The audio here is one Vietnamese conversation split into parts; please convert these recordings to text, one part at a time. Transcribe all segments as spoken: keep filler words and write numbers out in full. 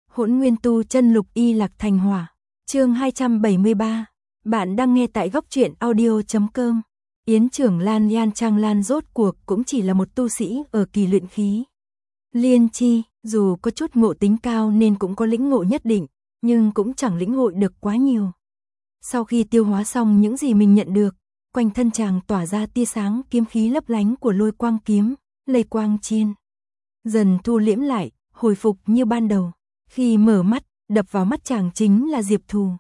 Hỗn Nguyên Tu Chân Lục Y Lạc Thành Hỏa. Chương hai trăm bảy mươi ba. Bạn đang nghe tại góc truyện audio chấm com. Yến Trưởng Lan Yan Trang Lan rốt cuộc cũng chỉ là một tu sĩ ở kỳ luyện khí. Liên chi, dù có chút ngộ tính cao nên cũng có lĩnh ngộ nhất định, nhưng cũng chẳng lĩnh hội được quá nhiều. Sau khi tiêu hóa xong những gì mình nhận được, quanh thân chàng tỏa ra tia sáng kiếm khí lấp lánh của lôi quang kiếm, lây quang chiên. Dần thu liễm lại, hồi phục như ban đầu. Khi mở mắt, đập vào mắt chàng chính là Diệp Thù.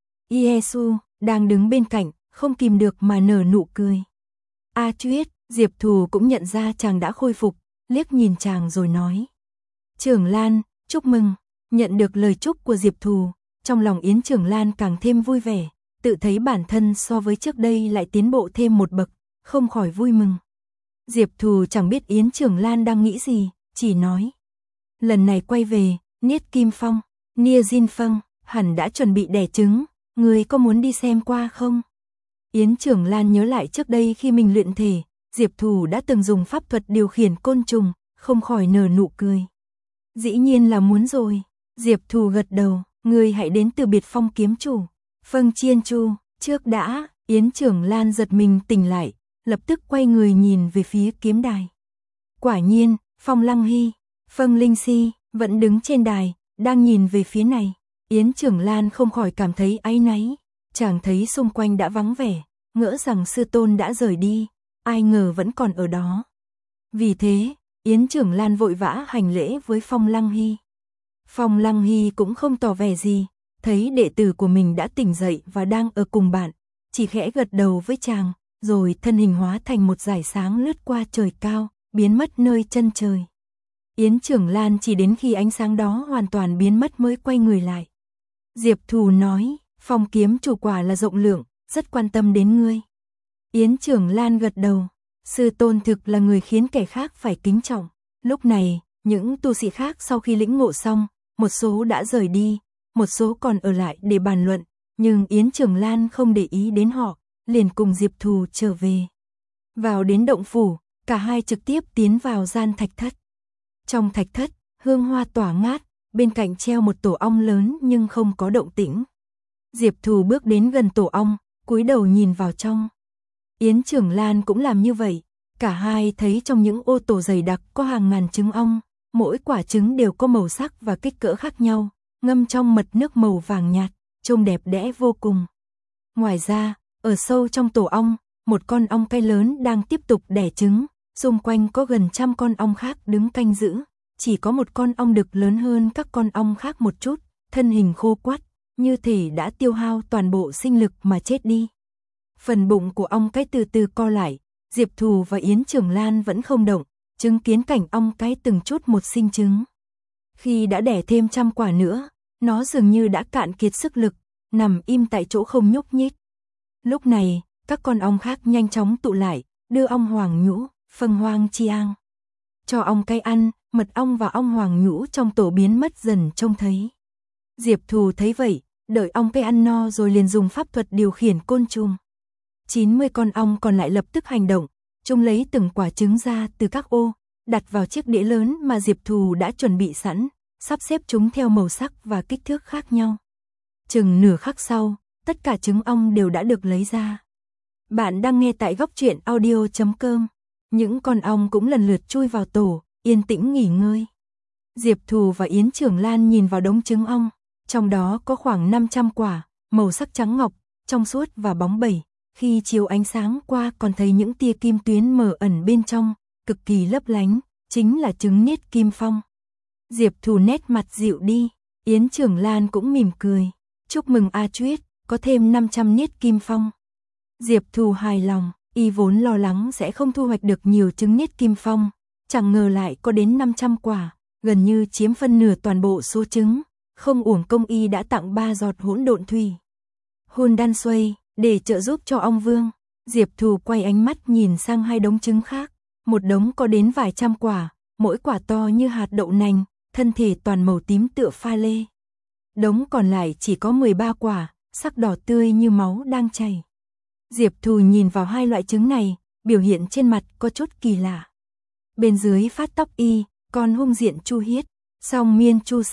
Yesu, đang đứng bên cạnh, không kìm được mà nở nụ cười. A Chuyết, Diệp Thù cũng nhận ra chàng đã khôi phục, liếc nhìn chàng rồi nói. Trưởng Lan, chúc mừng, nhận được lời chúc của Diệp Thù, trong lòng Yến Trưởng Lan càng thêm vui vẻ, tự thấy bản thân so với trước đây lại tiến bộ thêm một bậc, không khỏi vui mừng. Diệp Thù chẳng biết Yến Trưởng Lan đang nghĩ gì, chỉ nói. Lần này quay về, Niết Kim Phong, Nia Jin Phong, hẳn đã chuẩn bị đẻ trứng, người có muốn đi xem qua không? Yến Trưởng Lan nhớ lại trước đây khi mình luyện thể, Diệp Thù đã từng dùng pháp thuật điều khiển côn trùng, không khỏi nở nụ cười. Dĩ nhiên là muốn rồi, Diệp Thù gật đầu, người hãy đến từ biệt phong kiếm chủ. Phân Chiên Chu, trước đã, Yến Trưởng Lan giật mình tỉnh lại, lập tức quay người nhìn về phía kiếm đài. Quả nhiên, Phong Lăng Hy, Phân Linh Si, vẫn đứng trên đài, đang nhìn về phía này. Yến Trưởng Lan không khỏi cảm thấy áy náy, chàng thấy xung quanh đã vắng vẻ, ngỡ rằng sư tôn đã rời đi, ai ngờ vẫn còn ở đó. Vì thế, Yến Trưởng Lan vội vã hành lễ với Phong Lăng Hy. Phong Lăng Hy cũng không tỏ vẻ gì, thấy đệ tử của mình đã tỉnh dậy và đang ở cùng bạn, chỉ khẽ gật đầu với chàng, rồi thân hình hóa thành một dải sáng lướt qua trời cao, biến mất nơi chân trời. Yến Trưởng Lan chỉ đến khi ánh sáng đó hoàn toàn biến mất mới quay người lại. Diệp Thù nói, Phong kiếm chủ quả là rộng lượng, rất quan tâm đến ngươi. Yến Trưởng Lan gật đầu, sư tôn thực là người khiến kẻ khác phải kính trọng. Lúc này, những tu sĩ khác sau khi lĩnh ngộ xong, một số đã rời đi, một số còn ở lại để bàn luận, nhưng Yến Trưởng Lan không để ý đến họ, liền cùng Diệp Thù trở về. Vào đến động phủ, cả hai trực tiếp tiến vào gian thạch thất. Trong thạch thất, hương hoa tỏa ngát, bên cạnh treo một tổ ong lớn nhưng không có động tĩnh. Diệp Thù bước đến gần tổ ong, cúi đầu nhìn vào trong. Yến Trưởng Lan cũng làm như vậy, cả hai thấy trong những ô tổ dày đặc có hàng ngàn trứng ong, mỗi quả trứng đều có màu sắc và kích cỡ khác nhau, ngâm trong mật nước màu vàng nhạt, trông đẹp đẽ vô cùng. Ngoài ra, ở sâu trong tổ ong, một con ong cái lớn đang tiếp tục đẻ trứng, xung quanh có gần trăm con ong khác đứng canh giữ, chỉ có một con ong đực lớn hơn các con ong khác một chút, thân hình khô quắt, như thể đã tiêu hao toàn bộ sinh lực mà chết đi. Phần bụng của ong cái từ từ co lại, Diệp Thù và Yến Trưởng Lan vẫn không động, chứng kiến cảnh ong cái từng chút một sinh trứng. Khi đã đẻ thêm trăm quả nữa, nó dường như đã cạn kiệt sức lực, nằm im tại chỗ không nhúc nhích. Lúc này, các con ong khác nhanh chóng tụ lại, đưa ong hoàng nhũ, phân hoang chiang. Cho ong cái ăn, mật ong và ong hoàng nhũ trong tổ biến mất dần trông thấy. Diệp Thù thấy vậy, đợi ong cái ăn no rồi liền dùng pháp thuật điều khiển côn trùng. chín mươi con ong còn lại lập tức hành động, chúng lấy từng quả trứng ra từ các ô, đặt vào chiếc đĩa lớn mà Diệp Thù đã chuẩn bị sẵn, sắp xếp chúng theo màu sắc và kích thước khác nhau. Chừng nửa khắc sau, tất cả trứng ong đều đã được lấy ra. Bạn đang nghe tại góc truyện audio chấm com. Những con ong cũng lần lượt chui vào tổ, yên tĩnh nghỉ ngơi. Diệp Thù và Yến Trưởng Lan nhìn vào đống trứng ong, trong đó có khoảng năm trăm quả, màu sắc trắng ngọc, trong suốt và bóng bẩy. Khi chiếu ánh sáng qua còn thấy những tia kim tuyến mờ ẩn bên trong, cực kỳ lấp lánh, chính là trứng Niết Kim Phong. Diệp Thù nét mặt dịu đi, Yến Trưởng Lan cũng mỉm cười. Chúc mừng A Chuyết, có thêm năm trăm Niết Kim Phong. Diệp Thù hài lòng, y vốn lo lắng sẽ không thu hoạch được nhiều trứng Niết Kim Phong, chẳng ngờ lại có đến năm trăm quả, gần như chiếm phân nửa toàn bộ số trứng, không uổng công y đã tặng ba giọt hỗn độn thủy. Hôn đan xuây, để trợ giúp cho ong vương, Diệp Thù quay ánh mắt nhìn sang hai đống trứng khác, một đống có đến vài trăm quả, mỗi quả to như hạt đậu nành, thân thể toàn màu tím tựa pha lê. Đống còn lại chỉ có mười ba quả, sắc đỏ tươi như máu đang chảy. Diệp Thù nhìn vào hai loại trứng này, biểu hiện trên mặt có chút kỳ lạ. Bên dưới phát tóc y, còn hung diện Chu Hiết, song miên Chu Xia,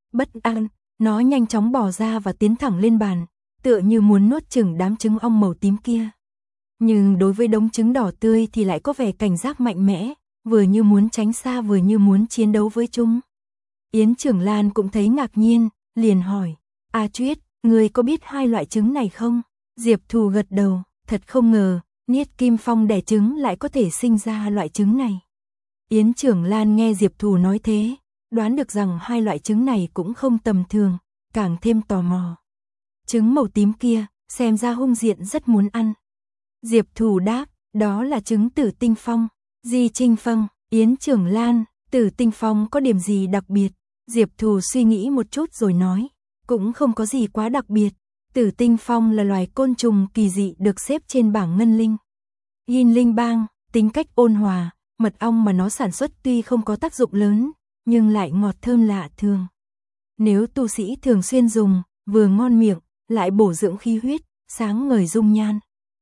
Bất an, nó nhanh chóng bò ra và tiến thẳng lên bàn, tựa như muốn nuốt chửng đám trứng ong màu tím kia. Nhưng đối với đống trứng đỏ tươi thì lại có vẻ cảnh giác mạnh mẽ, vừa như muốn tránh xa vừa như muốn chiến đấu với chúng. Yến Trưởng Lan cũng thấy ngạc nhiên, liền hỏi, A Chuyết, người có biết hai loại trứng này không? Diệp Thù gật đầu, thật không ngờ, Niết Kim Phong đẻ trứng lại có thể sinh ra loại trứng này. Yến Trưởng Lan nghe Diệp Thù nói thế, đoán được rằng hai loại trứng này cũng không tầm thường, càng thêm tò mò. Trứng màu tím kia, xem ra hung diện rất muốn ăn. Diệp Thù đáp, đó là trứng Tử Tinh Phong. Di Trinh Phong, Yến Trưởng Lan, Tử Tinh Phong có điểm gì đặc biệt? Diệp Thù suy nghĩ một chút rồi nói, cũng không có gì quá đặc biệt. Tử Tinh Phong là loài côn trùng kỳ dị được xếp trên bảng ngân linh. Yin Linh Bang, tính cách ôn hòa, mật ong mà nó sản xuất tuy không có tác dụng lớn, nhưng lại ngọt thơm lạ thường. Nếu tu sĩ thường xuyên dùng, vừa ngon miệng, lại bổ dưỡng khí huyết, sáng ngời dung nhan.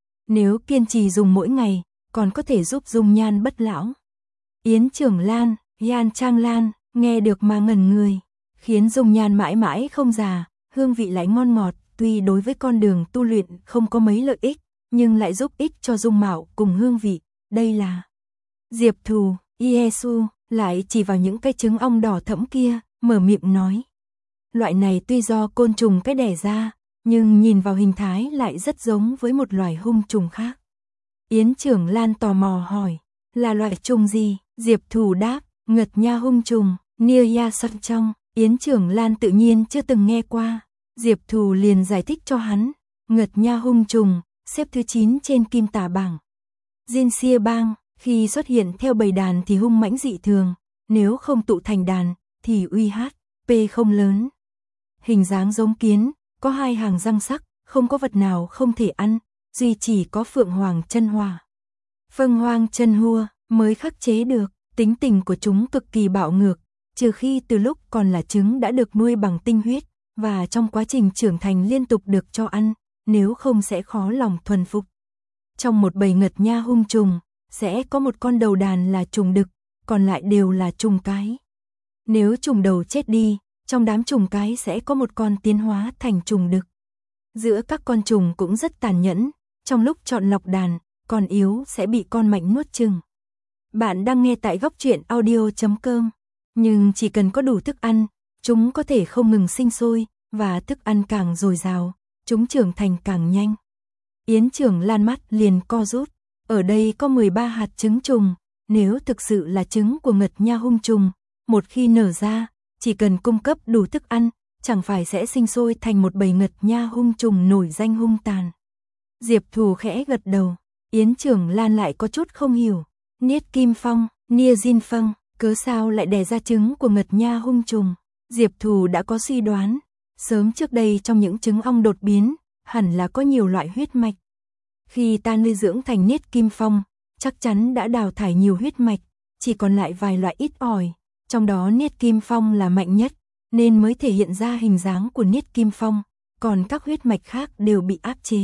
Nếu kiên trì dùng mỗi ngày, còn có thể giúp dung nhan bất lão. Yến Trưởng Lan, Yan Trang Lan, nghe được mà ngẩn người, khiến dung nhan mãi mãi không già, hương vị lại ngon ngọt, tuy đối với con đường tu luyện không có mấy lợi ích, nhưng lại giúp ích cho dung mạo cùng hương vị, đây là. Diệp Thù, Yesu, lại chỉ vào những cái trứng ong đỏ thẫm kia, mở miệng nói. Loại này tuy do côn trùng cái đẻ ra, nhưng nhìn vào hình thái lại rất giống với một loài hung trùng khác. Yến Trưởng Lan tò mò hỏi, là loại trùng gì? Diệp Thù đáp, Ngật Nha hung trùng, Nia Ya Sân Trong. Yến Trưởng Lan tự nhiên chưa từng nghe qua. Diệp Thù liền giải thích cho hắn, Ngật Nha hung trùng, xếp thứ chín trên kim tà bảng. Jin Xia Bang, khi xuất hiện theo bầy đàn thì hung mãnh dị thường, nếu không tụ thành đàn, thì uy hát, P không lớn. Hình dáng giống kiến, có hai hàng răng sắc, không có vật nào không thể ăn, duy chỉ có Phượng Hoàng chân hoa. Phượng Hoàng chân hua mới khắc chế được, tính tình của chúng cực kỳ bạo ngược, trừ khi từ lúc còn là trứng đã được nuôi bằng tinh huyết, và trong quá trình trưởng thành liên tục được cho ăn, nếu không sẽ khó lòng thuần phục. Trong một bầy Ngật Nha hung trùng, sẽ có một con đầu đàn là trùng đực, còn lại đều là trùng cái. Nếu trùng đầu chết đi, trong đám trùng cái sẽ có một con tiến hóa thành trùng đực. Giữa các con trùng cũng rất tàn nhẫn, trong lúc chọn lọc đàn, con yếu sẽ bị con mạnh nuốt chửng. Bạn đang nghe tại góc truyện audio chấm com, nhưng chỉ cần có đủ thức ăn, chúng có thể không ngừng sinh sôi, và thức ăn càng dồi dào, chúng trưởng thành càng nhanh. Yến Trưởng Lan mắt liền co rút, ở đây có mười ba hạt trứng trùng, nếu thực sự là trứng của Ngật Nha hung trùng, một khi nở ra, chỉ cần cung cấp đủ thức ăn, chẳng phải sẽ sinh sôi thành một bầy Ngật Nha hung trùng nổi danh hung tàn. Diệp Thù khẽ gật đầu, Yến Trưởng Lan lại có chút không hiểu, Niết Kim Phong, Nia Jin Phong, cớ sao lại đẻ ra trứng của Ngật Nha hung trùng? Diệp Thù đã có suy đoán, sớm trước đây trong những trứng ong đột biến, hẳn là có nhiều loại huyết mạch. Khi ta nuôi dưỡng thành Niết Kim Phong, chắc chắn đã đào thải nhiều huyết mạch, chỉ còn lại vài loại ít ỏi, trong đó Niết Kim Phong là mạnh nhất, nên mới thể hiện ra hình dáng của Niết Kim Phong, còn các huyết mạch khác đều bị áp chế.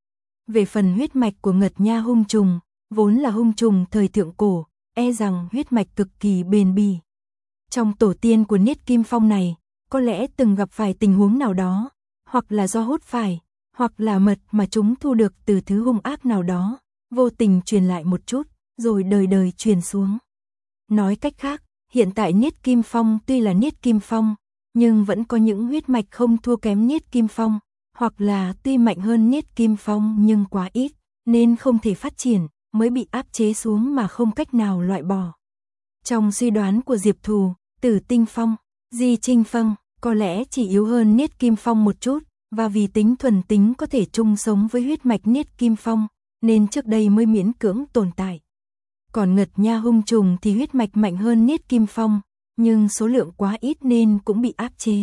Về phần huyết mạch của Ngật Nha hung trùng, vốn là hung trùng thời thượng cổ, e rằng huyết mạch cực kỳ bền bỉ. Trong tổ tiên của Niết Kim Phong này, có lẽ từng gặp phải tình huống nào đó, hoặc là do hút phải, hoặc là mật mà chúng thu được từ thứ hung ác nào đó, vô tình truyền lại một chút, rồi đời đời truyền xuống. Nói cách khác, hiện tại Niết Kim Phong tuy là Niết Kim Phong, nhưng vẫn có những huyết mạch không thua kém Niết Kim Phong, hoặc là tuy mạnh hơn Niết Kim Phong nhưng quá ít, nên không thể phát triển, mới bị áp chế xuống mà không cách nào loại bỏ. Trong suy đoán của Diệp Thù, Tử Tinh Phong, Di Trinh Phong, có lẽ chỉ yếu hơn Niết Kim Phong một chút, và vì tính thuần tính có thể chung sống với huyết mạch Niết Kim Phong, nên trước đây mới miễn cưỡng tồn tại. Còn Ngật Nha hung trùng thì huyết mạch mạnh hơn Niết Kim Phong, nhưng số lượng quá ít nên cũng bị áp chế.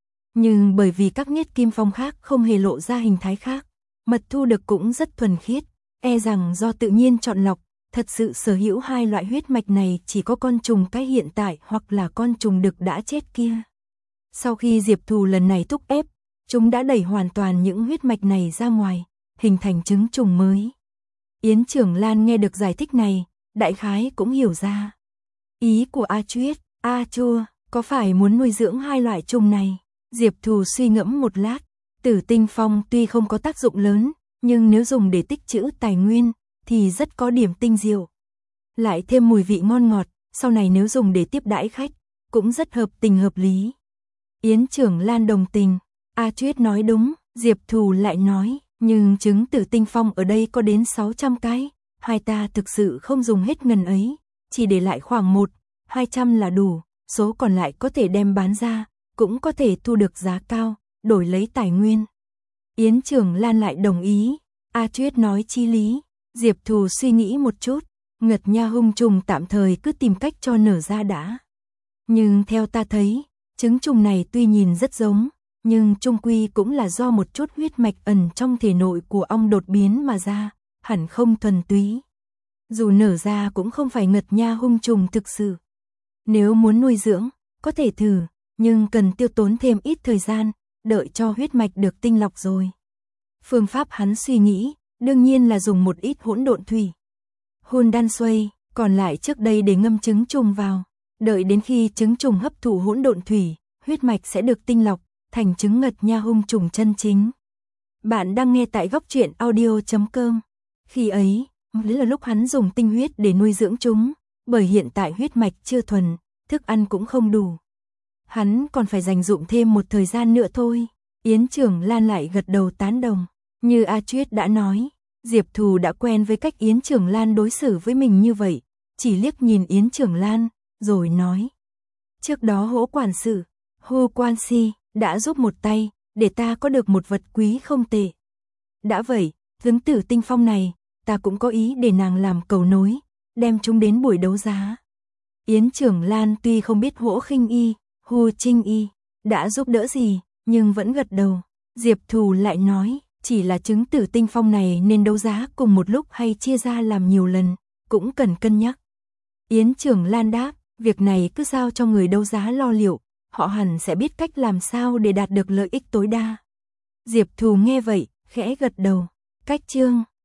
Nhưng bởi vì các Niết Kim Phong khác không hề lộ ra hình thái khác, mật thu được cũng rất thuần khiết, e rằng do tự nhiên chọn lọc, thật sự sở hữu hai loại huyết mạch này chỉ có con trùng cái hiện tại hoặc là con trùng đực đã chết kia. Sau khi Diệp Thù lần này thúc ép, chúng đã đẩy hoàn toàn những huyết mạch này ra ngoài, hình thành trứng trùng mới. Yến Trưởng Lan nghe được giải thích này, đại khái cũng hiểu ra. Ý của A Chuyết, A Chua, Có phải muốn nuôi dưỡng hai loại trùng này? Diệp Thù suy ngẫm một lát, Tử Tinh Phong tuy không có tác dụng lớn, nhưng nếu dùng để tích trữ tài nguyên, thì rất có điểm tinh diệu. Lại thêm mùi vị ngon ngọt, sau này nếu dùng để tiếp đãi khách, cũng rất hợp tình hợp lý. Yến Trưởng Lan đồng tình, A Tuyết nói đúng, Diệp Thù lại nói, nhưng trứng Tử Tinh Phong ở đây có đến sáu trăm cái, hai ta thực sự không dùng hết ngần ấy, chỉ để lại khoảng một, hai trăm là đủ, số còn lại có thể đem bán ra, cũng có thể thu được giá cao, đổi lấy tài nguyên. Yến Trưởng Lan lại đồng ý, A Tuyết nói chi lý, Diệp Thù suy nghĩ một chút, Ngật Nha hung trùng tạm thời cứ tìm cách cho nở ra đã. Nhưng theo ta thấy, trứng trùng này tuy nhìn rất giống, nhưng chung quy cũng là do một chút huyết mạch ẩn trong thể nội của ong đột biến mà ra, hẳn không thuần túy. Dù nở ra cũng không phải Ngật Nha hung trùng thực sự. Nếu muốn nuôi dưỡng, có thể thử, nhưng cần tiêu tốn thêm ít thời gian, đợi cho huyết mạch được tinh lọc rồi. Phương pháp hắn suy nghĩ, đương nhiên là dùng một ít hỗn độn thủy. Hun đan xuây, còn lại trước đây để ngâm trứng trùng vào. Đợi đến khi trứng trùng hấp thụ hỗn độn thủy, huyết mạch sẽ được tinh lọc, thành trứng Ngật Nha hung trùng chân chính. Bạn đang nghe tại góc truyện audio chấm com. Khi ấy, là lúc hắn dùng tinh huyết để nuôi dưỡng chúng, bởi hiện tại huyết mạch chưa thuần, thức ăn cũng không đủ. Hắn còn phải dành dụm thêm một thời gian nữa thôi. Yến Trưởng Lan lại gật đầu tán đồng. Như A Tuyết đã nói, Diệp Thù đã quen với cách Yến Trưởng Lan đối xử với mình như vậy, chỉ liếc nhìn Yến Trưởng Lan, rồi nói. Trước đó Hỗ quản sự, Hu Quan Si, đã giúp một tay, để ta có được một vật quý không tệ. Đã vậy, trứng Tử Tinh Phong này, ta cũng có ý để nàng làm cầu nối, đem chúng đến buổi đấu giá. Yến Trưởng Lan tuy không biết Hỗ Khinh Y, Hu Trinh Y đã giúp đỡ gì, nhưng vẫn gật đầu. Diệp Thù lại nói, chỉ là trứng Tử Tinh Phong này nên đấu giá cùng một lúc hay chia ra làm nhiều lần, cũng cần cân nhắc. Yến Trưởng Lan đáp, việc này cứ giao cho người đấu giá lo liệu, họ hẳn sẽ biết cách làm sao để đạt được lợi ích tối đa. Diệp Thù nghe vậy, khẽ gật đầu. Cách chương